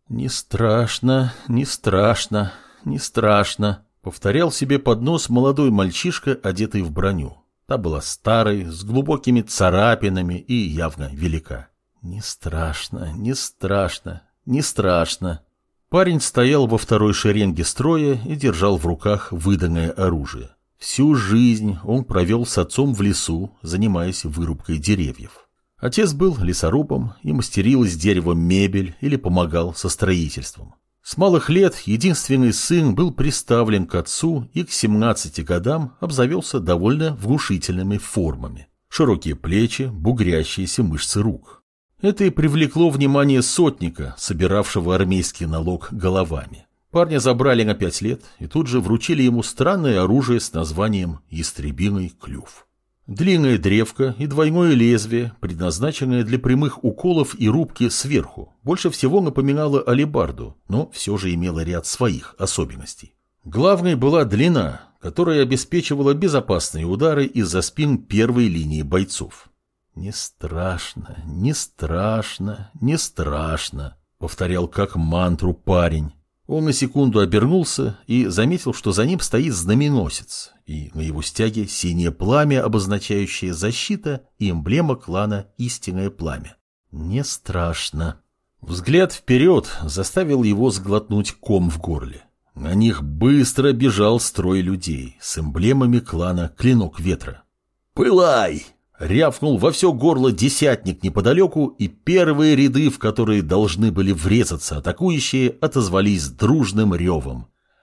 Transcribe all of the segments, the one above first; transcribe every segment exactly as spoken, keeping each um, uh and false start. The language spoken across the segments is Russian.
«Не страшно, не страшно, не страшно», — повторял себе под нос молодой мальчишка, одетый в броню. Та была старой, с глубокими царапинами и явно велика. «Не страшно, не страшно, не страшно». Парень стоял во второй шеренге строя и держал в руках выданное оружие. Всю жизнь он провел с отцом в лесу, занимаясь вырубкой деревьев. Отец был лесорубом и мастерил из дерева мебель или помогал со строительством. С малых лет единственный сын был приставлен к отцу и к семнадцати годам обзавелся довольно внушительными формами. Широкие плечи, бугрящиеся мышцы рук. Это и привлекло внимание сотника, собиравшего армейский налог головами. Парня забрали на пять лет и тут же вручили ему странное оружие с названием «Ястребиный клюв». Длинная древко и двойное лезвие, предназначенное для прямых уколов и рубки сверху, больше всего напоминало алебарду, но все же имело ряд своих особенностей. Главной была длина, которая обеспечивала безопасные удары из-за спин первой линии бойцов. «Не страшно, не страшно, не страшно», — повторял как мантру парень. Он на секунду обернулся и заметил, что за ним стоит знаменосец, и на его стяге синее пламя, обозначающее защита, и эмблема клана «Истинное пламя». Не страшно. Взгляд вперед заставил его сглотнуть ком в горле. На них быстро бежал строй людей с эмблемами клана «Клинок ветра». «Пылай!» Рявкнул во все горло десятник неподалеку, и первые ряды, в которые должны были врезаться атакующие, отозвались дружным ревом.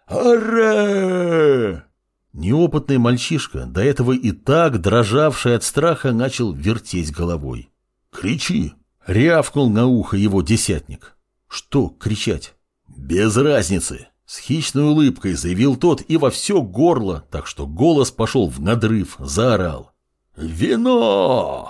«Ара!» Неопытный мальчишка, до этого и так дрожавший от страха, начал вертеть головой. «Кричи!» — рявкнул на ухо его десятник. «Что кричать?» «Без разницы!» — с хищной улыбкой заявил тот и во все горло, так что голос пошел в надрыв, заорал. «Вино!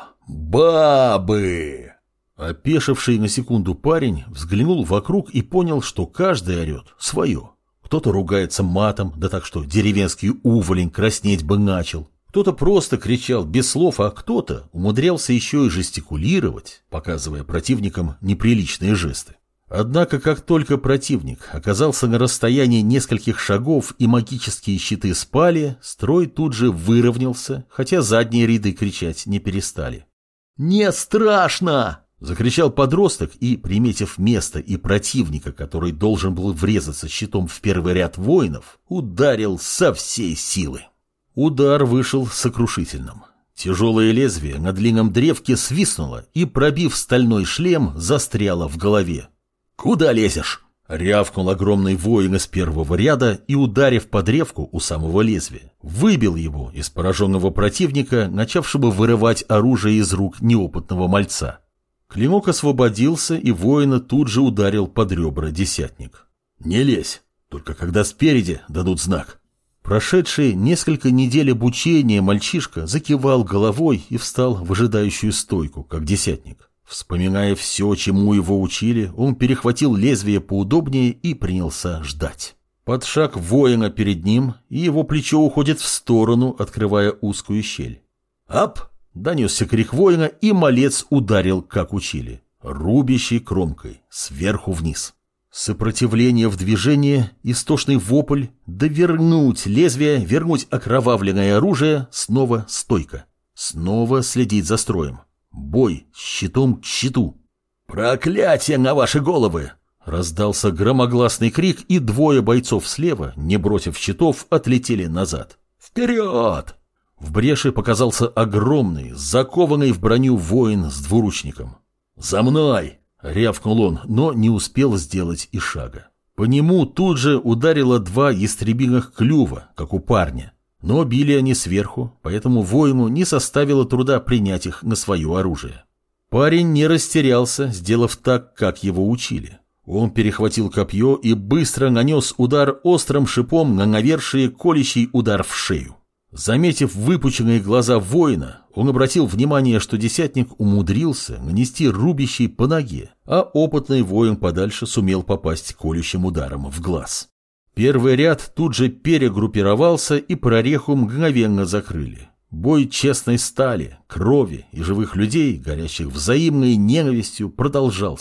Бабы!» Опешивший на секунду парень взглянул вокруг и понял, что каждый орет свое. Кто-то ругается матом, да так что деревенский уволень краснеть бы начал. Кто-то просто кричал без слов, а кто-то умудрялся еще и жестикулировать, показывая противникам неприличные жесты. Однако, как только противник оказался на расстоянии нескольких шагов и магические щиты спали, строй тут же выровнялся, хотя задние ряды кричать не перестали. «Не страшно!» — закричал подросток и, приметив место и противника, который должен был врезаться щитом в первый ряд воинов, ударил со всей силы. Удар вышел сокрушительным. Тяжелое лезвие на длинном древке свистнуло и, пробив стальной шлем, застряло в голове. «Куда лезешь?» — рявкнул огромный воин из первого ряда и, ударив по древку у самого лезвия, выбил его из пораженного противника, начавшего вырывать оружие из рук неопытного мальца. Клинок освободился, и воина тут же ударил под ребра десятник. «Не лезь, только когда спереди дадут знак». Прошедшие несколько недель обучения мальчишка закивал головой и встал в ожидающую стойку, как десятник. Вспоминая все, чему его учили, он перехватил лезвие поудобнее и принялся ждать. Под шаг воина перед ним, и его плечо уходит в сторону, открывая узкую щель. «Ап!» — донесся крик воина, и малец ударил, как учили, рубящей кромкой, сверху вниз. Сопротивление в движении, истошный вопль, довернуть лезвие, вернуть окровавленное оружие, снова стойка. Снова следить за строем. Бой щитом к щиту. «Проклятие на ваши головы!» Раздался громогласный крик, и двое бойцов слева, не бросив щитов, отлетели назад. «Вперед!» В бреше показался огромный, закованный в броню воин с двуручником. «За мной!» — рявкнул он, но не успел сделать и шага. По нему тут же ударило два ястребиных клюва, как у парня. Но били они сверху, поэтому воину не составило труда принять их на свое оружие. Парень не растерялся, сделав так, как его учили. Он перехватил копье и быстро нанес удар острым шипом на навершие, колющий удар в шею. Заметив выпученные глаза воина, он обратил внимание, что десятник умудрился нанести рубящий по ноге, а опытный воин подальше сумел попасть колющим ударом в глаз. Первый ряд тут же перегруппировался, и прореху мгновенно закрыли. Бой честной стали, крови и живых людей, горящих взаимной ненавистью, продолжался.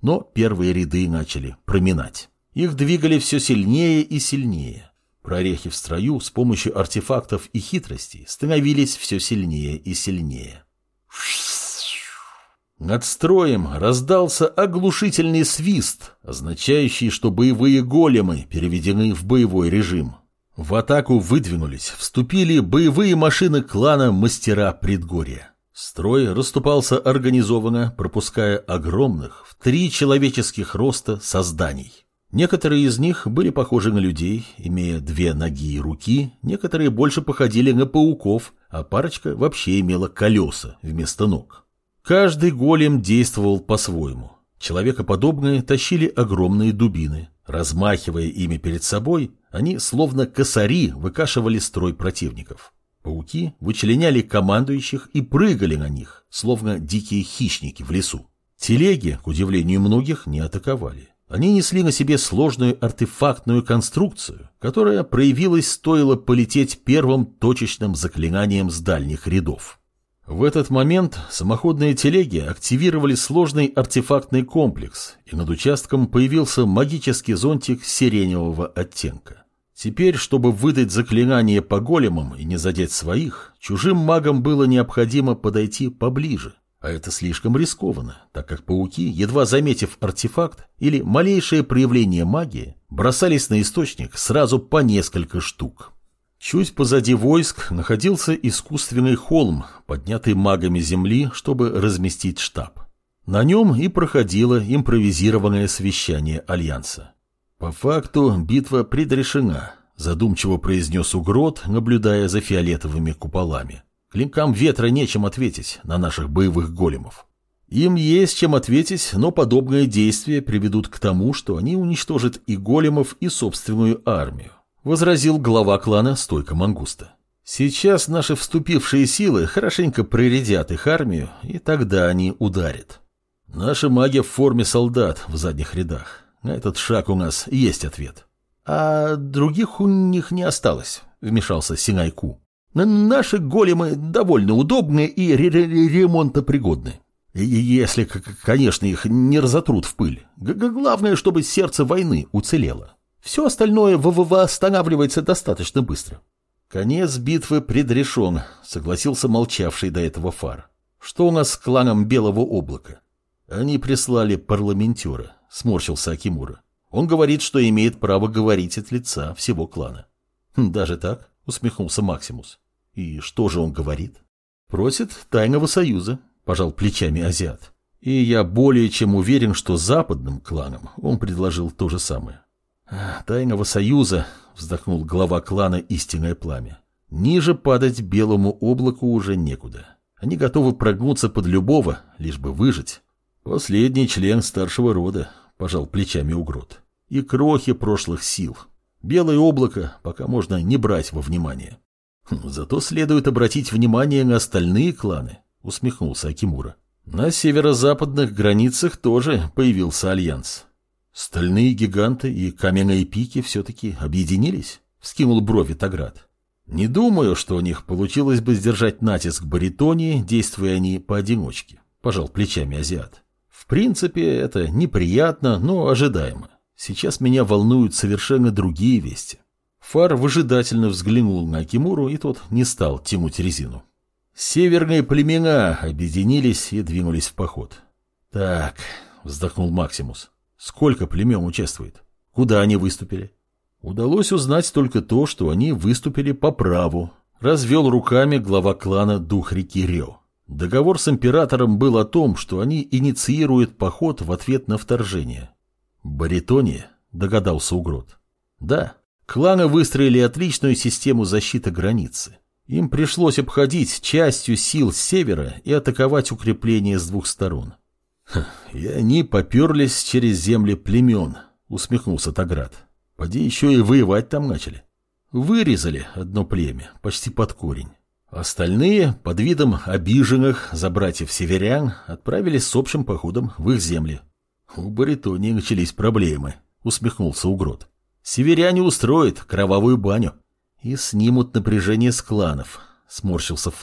но первые ряды начали проминать. Их двигали все сильнее и сильнее. Прорехи в строю с помощью артефактов и хитростей становились все сильнее и сильнее. Над строем раздался оглушительный свист, означающий, что боевые големы переведены в боевой режим. В атаку выдвинулись, вступили боевые машины клана Мастера Предгорья. Строй расступался организованно, пропуская огромных, в три человеческих роста созданий. Некоторые из них были похожи на людей, имея две ноги и руки, некоторые больше походили на пауков, а парочка вообще имела колеса вместо ног. Каждый голем действовал по-своему. Человекоподобные тащили огромные дубины. Размахивая ими перед собой, они, словно косари, выкашивали строй противников. Пауки вычленяли командующих и прыгали на них, словно дикие хищники в лесу. Телеги, к удивлению многих, не атаковали. Они несли на себе сложную артефактную конструкцию, которая проявилась, стоило полететь первым точечным заклинанием с дальних рядов. В этот момент самоходные телеги активировали сложный артефактный комплекс, и над участком появился магический зонтик сиреневого оттенка. Теперь, чтобы выдать заклинание по големам и не задеть своих, чужим магам было необходимо подойти поближе. А это слишком рискованно, так как пауки, едва заметив артефакт или малейшее проявление магии, бросались на источник сразу по несколько штук. Чуть позади войск находился искусственный холм, поднятый магами земли, чтобы разместить штаб. На нем и проходило импровизированное совещание Альянса. «По факту битва предрешена», — задумчиво произнес Угрот, наблюдая за фиолетовыми куполами. «Клинкам ветра нечем ответить на наших боевых големов. Им есть чем ответить, но подобные действия приведут к тому, что они уничтожат и големов, и собственную армию», — возразил глава клана Стойка Мангуста. «Сейчас наши вступившие силы хорошенько проредят их армию, и тогда они ударят. Наши маги в форме солдат в задних рядах. На этот шаг у нас есть ответ». «А других у них не осталось», — вмешался Синайку. «Наши големы довольно удобные и ре ре ремонтопригодны. Если, конечно, их не разотрут в пыль. Г Главное, чтобы сердце войны уцелело. Все остальное восстанавливается достаточно быстро». «Конец битвы предрешен», — согласился молчавший до этого Фар. «Что у нас с кланом Белого Облака?» «Они прислали парламентера», — сморщился Акимура. «Он говорит, что имеет право говорить от лица всего клана». «Даже так?» — усмехнулся Максимус. «И что же он говорит?» «Просит тайного союза», — пожал плечами азиат. «И я более чем уверен, что западным кланам он предложил то же самое». «Тайного союза», — вздохнул глава клана Истинное Пламя. «Ниже падать Белому Облаку уже некуда. Они готовы прогнуться под любого, лишь бы выжить». «Последний член старшего рода», — пожал плечами Угрот. «И крохи прошлых сил. Белое облако пока можно не брать во внимание». «Зато следует обратить внимание на остальные кланы», — усмехнулся Акимура. «На северо-западных границах тоже появился альянс». «Стальные гиганты и каменные пики все-таки объединились?» — вскинул брови Таграт. «Не думаю, что у них получилось бы сдержать натиск Баритонии, действуя они поодиночке», — пожал плечами азиат. «В принципе, это неприятно, но ожидаемо. Сейчас меня волнуют совершенно другие вести». Фар выжидательно взглянул на Акимуру, и тот не стал тянуть резину. Северные племена объединились и двинулись в поход. «Так», — вздохнул Максимус, — «сколько племен участвует? Куда они выступили?» Удалось узнать только то, что они выступили по праву. Развел руками глава клана Дух реки Рё. Договор с императором был о том, что они инициируют поход в ответ на вторжение. «Баритония?» — догадался Угрот. «Да, кланы выстроили отличную систему защиты границы. Им пришлось обходить частью сил с севера и атаковать укрепления с двух сторон». «И они поперлись через земли племен», — усмехнулся Таграт. «Поди еще и воевать там начали. Вырезали одно племя, почти под корень. Остальные, под видом обиженных за братьев-северян, отправились с общим походом в их земли». «У Баритонии начались проблемы», — усмехнулся Угрот. «Северяне устроят кровавую баню и снимут напряжение с кланов», — сморщился Фар.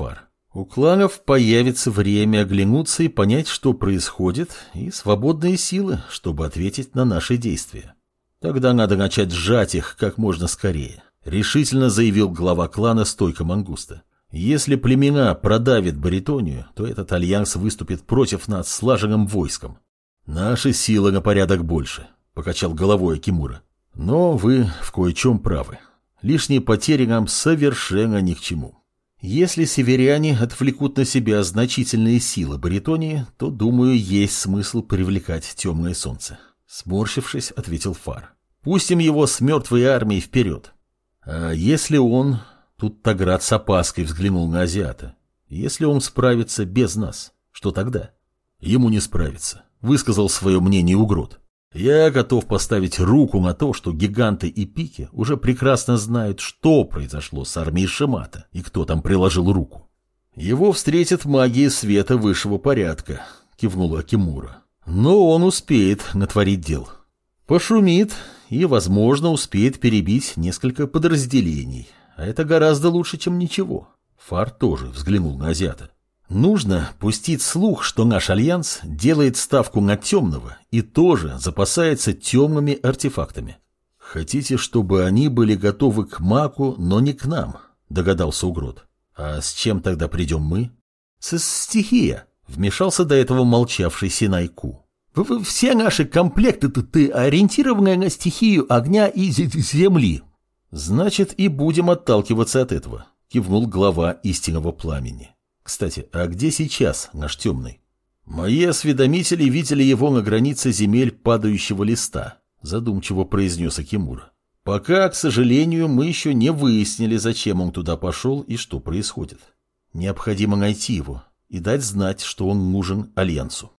У кланов появится время оглянуться и понять, что происходит, и свободные силы, чтобы ответить на наши действия. Тогда надо начать сжать их как можно скорее, решительно заявил глава клана Стойка Мангуста. Если племена продавят Баритонию, то этот альянс выступит против нас слаженным войском. Наши силы на порядок больше, покачал головой Акимура. Но вы в кое-чем правы. Лишние потери нам совершенно ни к чему. Если северяне отвлекут на себя значительные силы Баритонии, то, думаю, есть смысл привлекать темное солнце. Сморщившись, ответил Фар. Пустим его с мертвой армией вперед. А если он... Тут Таграт с опаской взглянул на азиата. Если он справится без нас, что тогда? Ему не справиться, высказал свое мнение Угрот. Я готов поставить руку на то, что гиганты и пики уже прекрасно знают, что произошло с армией Шимата и кто там приложил руку. Его встретит магия света высшего порядка, кивнул Акимура. Но он успеет натворить дел. Пошумит и, возможно, успеет перебить несколько подразделений. А это гораздо лучше, чем ничего. Фар тоже взглянул на азиата. Нужно пустить слух, что наш альянс делает ставку на темного и тоже запасается темными артефактами. Хотите, чтобы они были готовы к маку, но не к нам, догадался Угрот. А с чем тогда придем мы? С стихия, вмешался до этого молчавший Синайку. Все наши комплекты-то ориентированы на стихию огня и земли. Значит, и будем отталкиваться от этого, кивнул глава истинного пламени. Кстати, а где сейчас наш темный? Мои осведомители видели его на границе земель падающего листа, задумчиво произнес Акимура. Пока, к сожалению, мы еще не выяснили, зачем он туда пошел и что происходит. Необходимо найти его и дать знать, что он нужен Альянсу.